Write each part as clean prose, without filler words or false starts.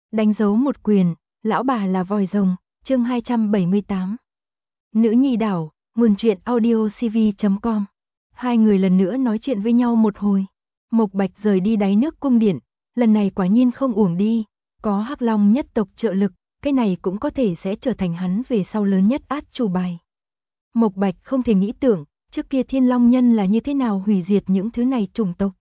Đánh dấu một quyền, lão bà là vòi rồng, chương 278. Nữ nhi đảo, nguồn truyện audio cv.com. Hai người lần nữa nói chuyện với nhau một hồi. Mộc Bạch rời đi đáy nước cung điện, lần này quả nhiên không uổng đi, có Hắc Long nhất tộc trợ lực, cái này cũng có thể sẽ trở thành hắn về sau lớn nhất át chủ bài. Mộc Bạch không thể nghĩ tưởng, trước kia Thiên Long nhân là như thế nào hủy diệt những thứ này chủng tộc.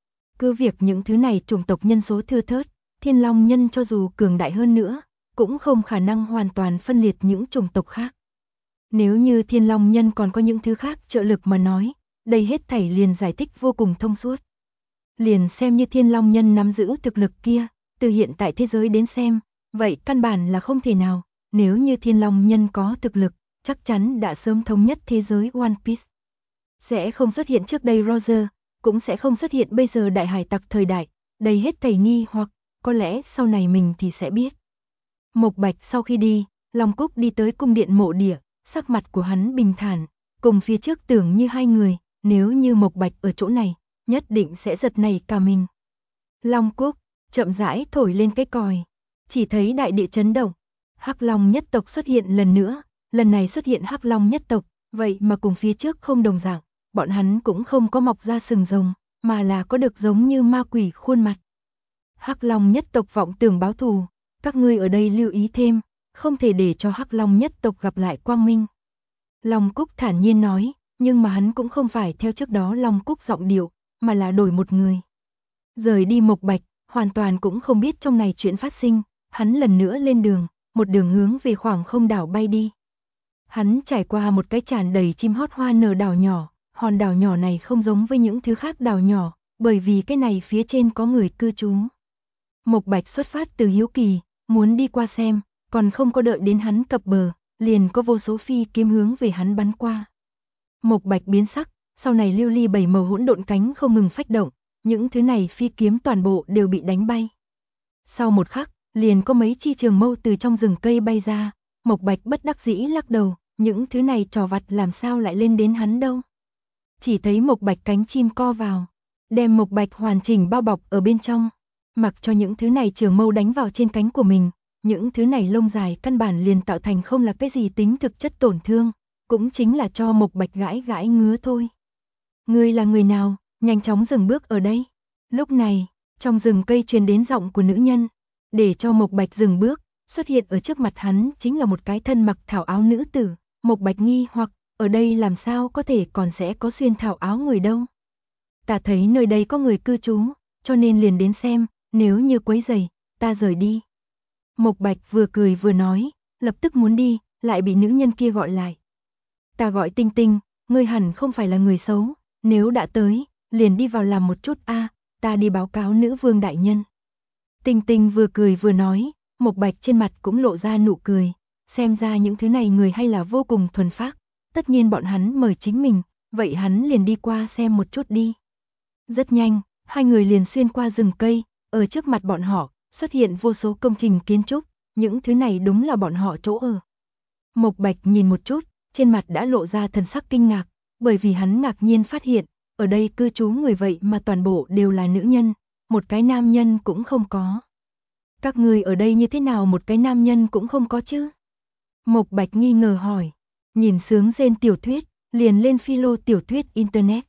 Cứ việc những thứ này chủng tộc nhân số thưa thớt, Thiên Long nhân cho dù cường đại hơn nữa, cũng không khả năng hoàn toàn phân liệt những chủng tộc khác. Nếu như Thiên Long nhân còn có những thứ khác trợ lực mà nói, đây hết thảy liền giải thích vô cùng thông suốt. Liền xem như Thiên Long nhân nắm giữ thực lực kia, từ hiện tại thế giới đến xem, vậy căn bản là không thể nào, nếu như Thiên Long nhân có thực lực, chắc chắn đã sớm thống nhất thế giới One Piece. Sẽ không xuất hiện trước đây Roger, cũng sẽ không xuất hiện bây giờ đại hải tặc thời đại, đây hết thảy nghi hoặc, có lẽ sau này mình thì sẽ biết. Mộc Bạch sau khi đi, Long Cúc đi tới cung điện mộ địa, sắc mặt của hắn bình thản, cùng phía trước tưởng như hai người, nếu như Mộc Bạch ở chỗ này, nhất định sẽ giật nảy cả mình. Long Cúc, chậm rãi thổi lên cái còi, chỉ thấy đại địa chấn động, Hắc Long nhất tộc xuất hiện lần nữa, lần này xuất hiện Hắc Long nhất tộc, vậy mà cùng phía trước không đồng dạng, bọn hắn cũng không có mọc ra sừng rồng, mà là có được giống như ma quỷ khuôn mặt. Hắc Long nhất tộc vọng tưởng báo thù, các ngươi ở đây lưu ý thêm, không thể để cho Hắc Long nhất tộc gặp lại quang minh. Long Cúc thản nhiên nói, nhưng mà hắn cũng không phải theo trước đó Long Cúc giọng điệu, mà là đổi một người. Rời đi Mộc Bạch, hoàn toàn cũng không biết trong này chuyện phát sinh, hắn lần nữa lên đường, một đường hướng về khoảng không đảo bay đi. Hắn trải qua một cái tràn đầy chim hót hoa nở đảo nhỏ, hòn đảo nhỏ này không giống với những thứ khác đảo nhỏ, bởi vì cái này phía trên có người cư trú. Mộc Bạch xuất phát từ hiếu kỳ, muốn đi qua xem, còn không có đợi đến hắn cập bờ, liền có vô số phi kiếm hướng về hắn bắn qua. Mộc Bạch biến sắc, sau này lưu ly bảy màu hỗn độn cánh không ngừng phách động, những thứ này phi kiếm toàn bộ đều bị đánh bay. Sau một khắc, liền có mấy chi trường mâu từ trong rừng cây bay ra, Mộc Bạch bất đắc dĩ lắc đầu, những thứ này trò vặt làm sao lại lên đến hắn đâu. Chỉ thấy Mộc Bạch cánh chim co vào, đem Mộc Bạch hoàn chỉnh bao bọc ở bên trong, mặc cho những thứ này trường mâu đánh vào trên cánh của mình, những thứ này lông dài căn bản liền tạo thành không là cái gì tính thực chất tổn thương, cũng chính là cho Mộc Bạch gãi gãi ngứa thôi. Ngươi là người nào, nhanh chóng dừng bước ở đây. Lúc này, trong rừng cây truyền đến giọng của nữ nhân, để cho Mộc Bạch dừng bước, xuất hiện ở trước mặt hắn chính là một cái thân mặc thảo áo nữ tử. Mộc Bạch nghi hoặc, ở đây làm sao có thể còn sẽ có xuyên thảo áo người đâu. Ta thấy nơi đây có người cư trú, cho nên liền đến xem, nếu như quấy rầy, ta rời đi. Mộc Bạch vừa cười vừa nói, lập tức muốn đi, lại bị nữ nhân kia gọi lại. Ta gọi Tinh Tinh, ngươi hẳn không phải là người xấu, nếu đã tới, liền đi vào làm một chút a, ta đi báo cáo nữ vương đại nhân. Tinh Tinh vừa cười vừa nói, Mộc Bạch trên mặt cũng lộ ra nụ cười, xem ra những thứ này người hay là vô cùng thuần phác, tất nhiên bọn hắn mời chính mình, vậy hắn liền đi qua xem một chút đi. Rất nhanh, hai người liền xuyên qua rừng cây, ở trước mặt bọn họ, xuất hiện vô số công trình kiến trúc, những thứ này đúng là bọn họ chỗ ở. Mộc Bạch nhìn một chút, trên mặt đã lộ ra thần sắc kinh ngạc, bởi vì hắn ngạc nhiên phát hiện, ở đây cư trú người vậy mà toàn bộ đều là nữ nhân, một cái nam nhân cũng không có. Các người ở đây như thế nào một cái nam nhân cũng không có chứ? Mộc Bạch nghi ngờ hỏi, nhìn sướng rên tiểu thuyết, liền lên philo tiểu thuyết internet.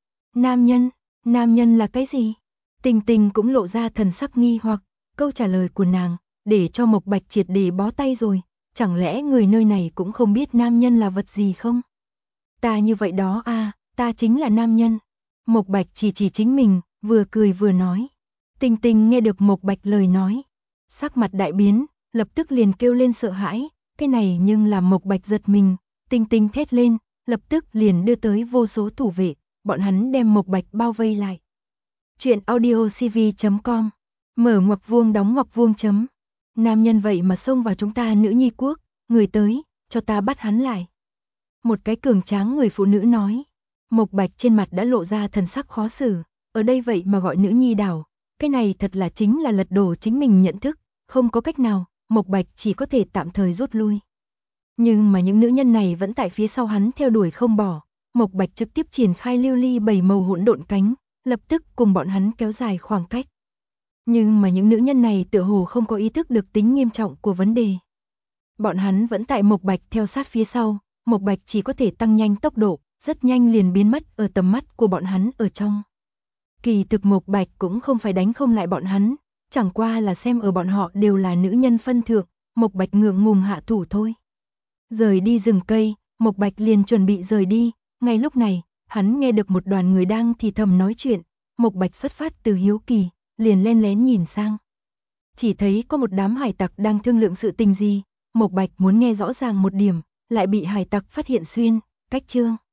Nam nhân là cái gì? Tình Tình cũng lộ ra thần sắc nghi hoặc, câu trả lời của nàng, để cho Mộc Bạch triệt để bó tay rồi, chẳng lẽ người nơi này cũng không biết nam nhân là vật gì không? Ta như vậy đó à, ta chính là nam nhân. Mộc Bạch chỉ chính mình, vừa cười vừa nói. Tình Tình nghe được Mộc Bạch lời nói, sắc mặt đại biến, lập tức liền kêu lên sợ hãi, cái này nhưng làm Mộc Bạch giật mình, Tình Tình thét lên, lập tức liền đưa tới vô số thủ vệ, bọn hắn đem Mộc Bạch bao vây lại. Chuyện audio cv.com, mở ngoặc vuông đóng ngoặc vuông chấm. Nam nhân vậy mà xông vào chúng ta nữ nhi quốc, người tới, cho ta bắt hắn lại. Một cái cường tráng người phụ nữ nói. Mộc Bạch trên mặt đã lộ ra thần sắc khó xử, ở đây vậy mà gọi nữ nhi đảo, cái này thật là chính là lật đổ chính mình nhận thức, không có cách nào, Mộc Bạch chỉ có thể tạm thời rút lui. Nhưng mà những nữ nhân này vẫn tại phía sau hắn theo đuổi không bỏ, Mộc Bạch trực tiếp triển khai lưu ly bảy màu hỗn độn cánh, lập tức cùng bọn hắn kéo dài khoảng cách. Nhưng mà những nữ nhân này tựa hồ không có ý thức được tính nghiêm trọng của vấn đề. Bọn hắn vẫn tại Mộc Bạch theo sát phía sau, Mộc Bạch chỉ có thể tăng nhanh tốc độ, rất nhanh liền biến mất ở tầm mắt của bọn hắn ở trong. Kỳ thực Mộc Bạch cũng không phải đánh không lại bọn hắn, chẳng qua là xem ở bọn họ đều là nữ nhân phân thượng, Mộc Bạch ngượng ngùng hạ thủ thôi. Rời đi rừng cây, Mộc Bạch liền chuẩn bị rời đi, ngay lúc này, hắn nghe được một đoàn người đang thì thầm nói chuyện, Mộc Bạch xuất phát từ hiếu kỳ, liền len lén nhìn sang. Chỉ thấy có một đám hải tặc đang thương lượng sự tình gì, Mộc Bạch muốn nghe rõ ràng một điểm, lại bị hải tặc phát hiện xuyên, cách chương.